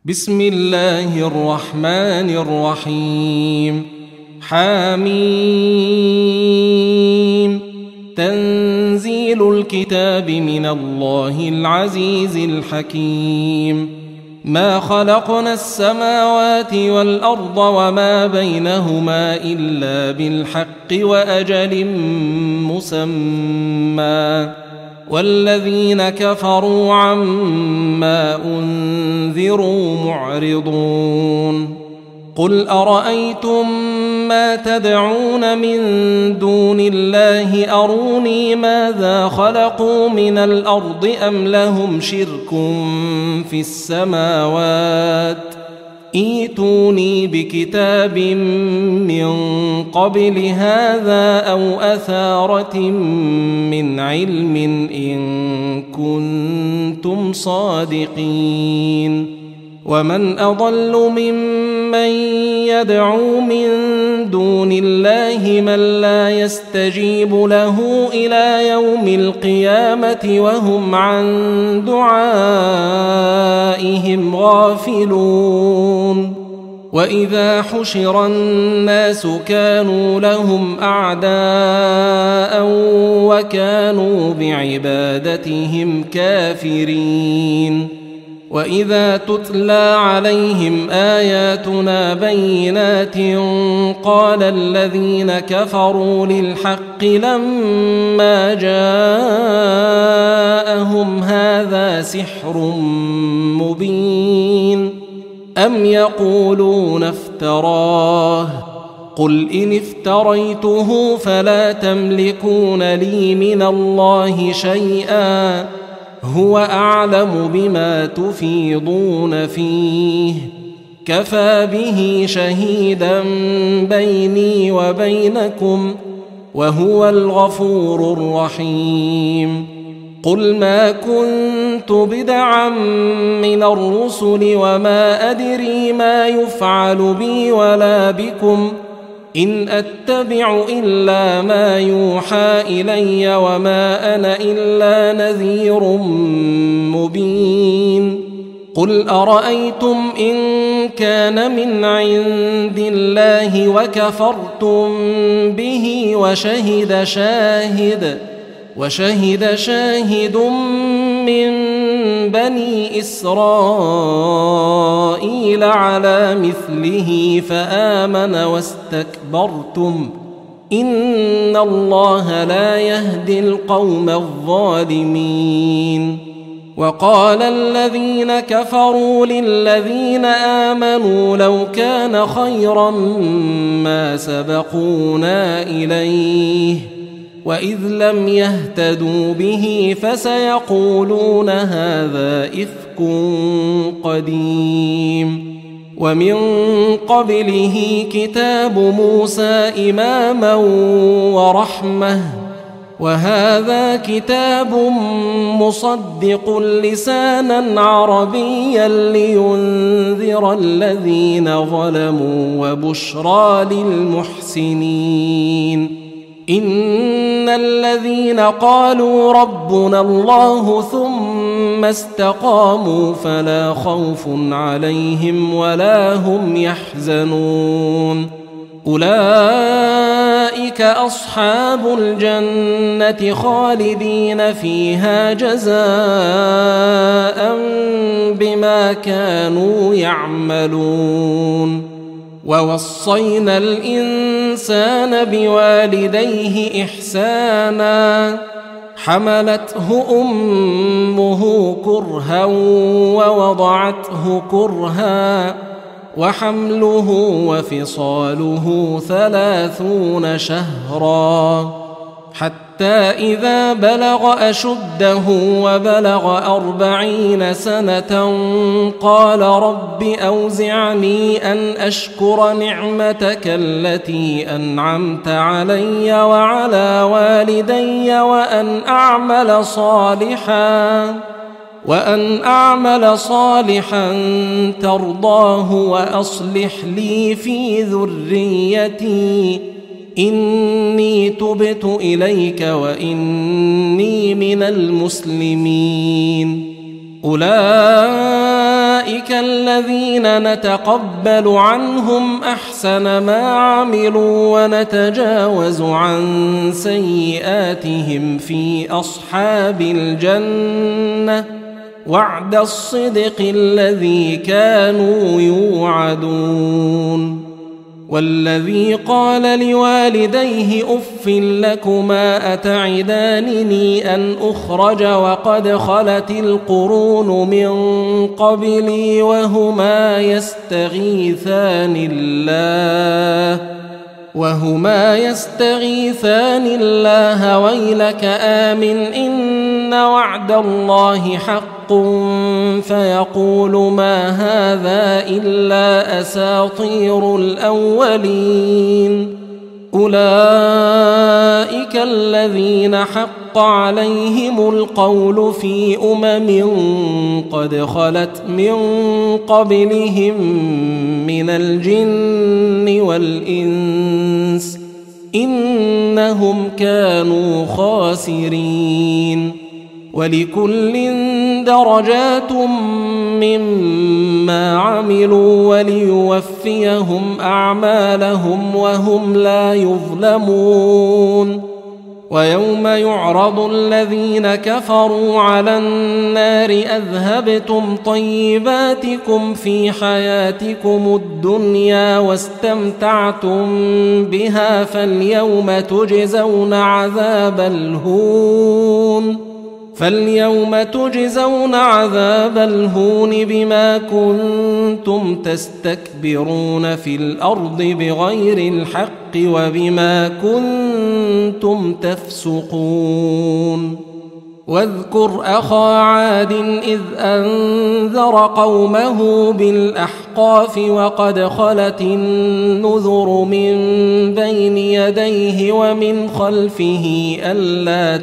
بسم الله الرحمن الرحيم. حميم. تنزيل الكتاب من الله العزيز الحكيم. ما خلقنا السماوات والأرض وما بينهما إلا بالحق وأجل مسمى، والذين كفروا عما أنذروا معرضون. قل أرأيتم ما تدعون من دون الله أروني ماذا خلقوا من الأرض أم لهم شرك في السماوات ائتوني بكتاب من قبل هذا أو أثارة من علم إن كنتم صادقين. ومن أضل ممن يدعو من دون الله من لا يستجيب له إلى يوم القيامة وهم عن دعائهم غافلون. وإذا حشر الناس كانوا لهم أعداء وكانوا بعبادتهم كافرين. وإذا تتلى عليهم آياتنا بينات قال الذين كفروا للحق لما جاءهم هذا سحر مبين أم يقولون افتراه قل إن افتريته فلا تملكون لي من الله شيئا هو أعلم بما تفيضون فيه كفى به شهيدا بيني وبينكم وهو الغفور الرحيم. قل ما كنت بدعا من الرسل وما أدري ما يفعل بي ولا بكم إن أتبع إلا ما يوحى إلي وما أنا إلا نذير مبين. قل أرأيتم إن كان من عند الله وكفرتم به وشهد شاهد من بني إسرائيل على مثله فآمن واستكبرتم إن الله لا يهدي القوم الظالمين. وقال الذين كفروا للذين آمنوا لو كان خيرا ما سبقونا إليه وإذ لم يهتدوا به فسيقولون هذا إفك قديم. ومن قبله كتاب موسى إماما ورحمة وهذا كتاب مصدق لسانا عربيا لينذر الذين ظلموا وبشرى للمحسنين. إن الذين قالوا ربنا الله ثم استقاموا فلا خوف عليهم ولا هم يحزنون أولئك أصحاب الجنة خالدين فيها جزاء بما كانوا يعملون. ووصينا الإنسان بوالديه إحسانا حملته أمه كرها ووضعته كرها وحمله وفصاله 30 شهرا حتى إذا بلغ أشده وبلغ 40 سنة قال رب أوزعني أن أشكر نعمتك التي أنعمت علي وعلى والدي وأن أعمل صالحا ترضاه وأصلح لي في ذريتي إني تبت إليك وإني من المسلمين. أولئك الذين نتقبل عنهم أحسن ما عملوا ونتجاوز عن سيئاتهم في أصحاب الجنة وعد الصدق الذي كانوا يوعدون. والذي قال لوالديه أف لكما أتعدانني أن أخرج وقد خلت القرون من قبلي وهما يستغيثان الله ويلك آمن إن وعد الله حق فيقول ما هذا إلا أساطير الأولين. أولئك الذين حق عليهم القول في قد خلت من قبلهم من الجن والإنس إنهم كانوا خاسرين. ولكل درجات مما عملوا وليوفيهم أعمالهم وهم لا يظلمون. ويوم يعرض الذين كفروا على النار أذهبتم طيباتكم في حياتكم الدنيا واستمتعتم بها فاليوم تجزون عذاب الهون بما كنتم تستكبرون في الأرض بغير الحق وبما كنتم تفسقون. واذكر أخا عاد إذ أنذر قومه بالأحقاف وقد خلت النذر من بين يديه ومن خلفه ألا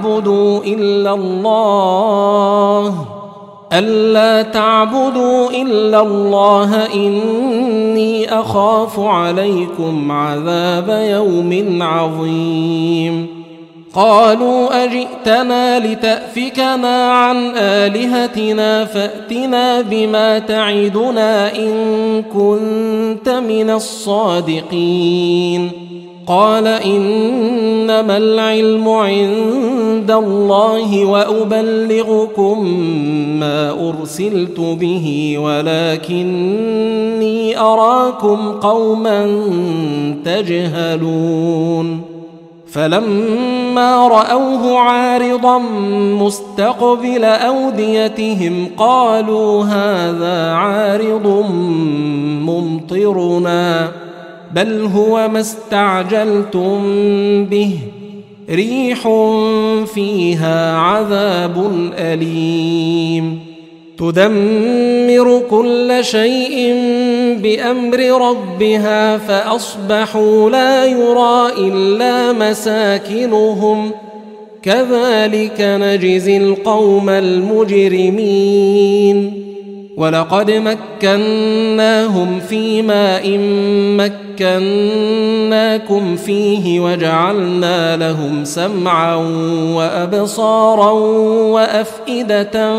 تعبدوا إلا الله إني أخاف عليكم عذاب يوم عظيم. قالوا أجئتنا لتأفكنا عن آلهتنا فأتنا بما تعدنا إن كنت من الصادقين. قال إنما العلم عند الله وأبلغكم ما أرسلت به ولكني أراكم قوما تجهلون. فلما رأوه عارضا مستقبل أوديتهم قالوا هذا عارض ممطرنا بل هو ما استعجلتم به ريح فيها عذاب أليم تدمر كل شيء بأمر ربها فأصبحوا لا يرى إلا مساكنهم كذلك نجزي القوم المجرمين. ولقد مكناهم في ماء مكناكم فيه وجعلنا لهم سمعا وأبصارا وأفئدة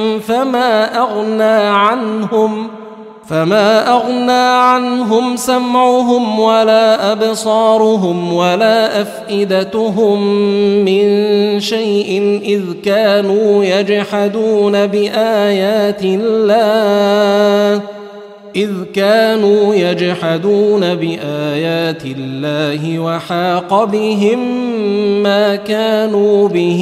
فما أغنى عنهم سمعهم ولا أبصارهم ولا أفئدتهم من شيء إذ كانوا يجحدون بآيات الله وحاق بهم ما كانوا به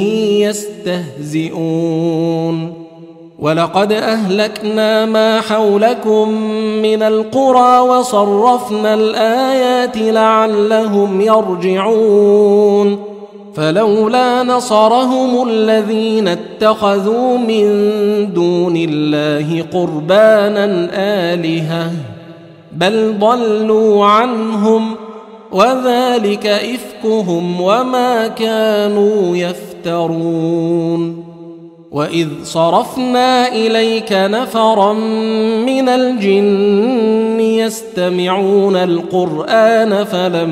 يستهزئون. ولقد أهلكنا ما حولكم من القرى وصرفنا الآيات لعلهم يرجعون. فلولا نصرهم الذين اتخذوا من دون الله قربانا آلهة بل ضلوا عنهم وذلك إفكهم وما كانوا يفترون. وإذ صرفنا إليك نفرا من الجن يستمعون القرآن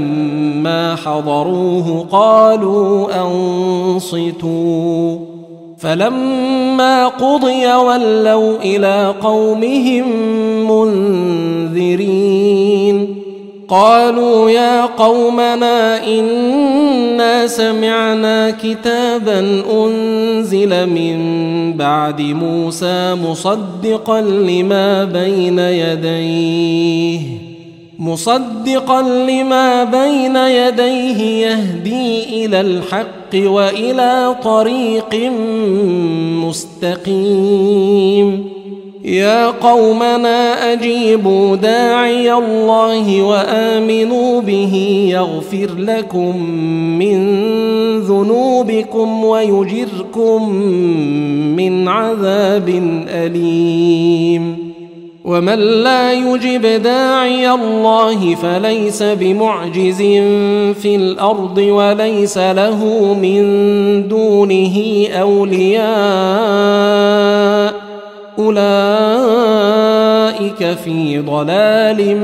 فلما حضروه قالوا أنصتوا فلما قضي ولوا إلى قومهم منذرين قالوا يا قومنا إنا سمعنا كتابا أنزل من بعد موسى مصدقا لما بين يديه يهدي إلى الحق وإلى طريق مستقيم يا قومنا أجيبوا داعي الله وآمنوا به يغفر لكم من ذنوبكم ويجركم من عذاب أليم ومن لا يجب داعي الله فليس بمعجز في الأرض وليس له من دونه أولياء أولئك في ضلال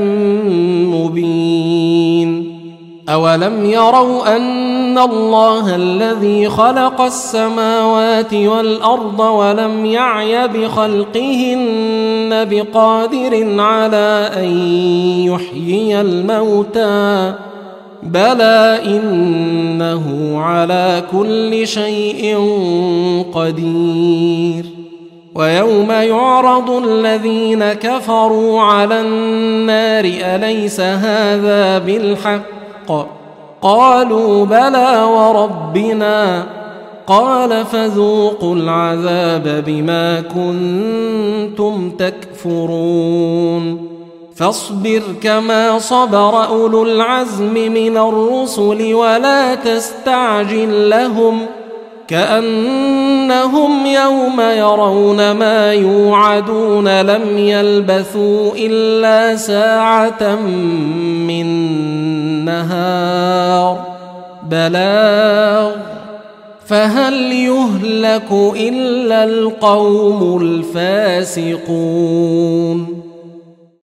مبين أولم يروا أن الله الذي خلق السماوات والأرض ولم يعي بخلقهن بقادر على أن يحيي الموتى بلى إنه على كل شيء قدير ويوم يعرض الذين كفروا على النار أليس هذا بالحق قالوا بلى وربنا قال فذوقوا العذاب بما كنتم تكفرون فاصبر كما صبر أولو العزم من الرسل ولا تستعجل لهم كأنهم يوم يرون ما يوعدون لم يلبثوا إلا ساعة من نهار بلاغ فهل يهلك إلا القوم الفاسقون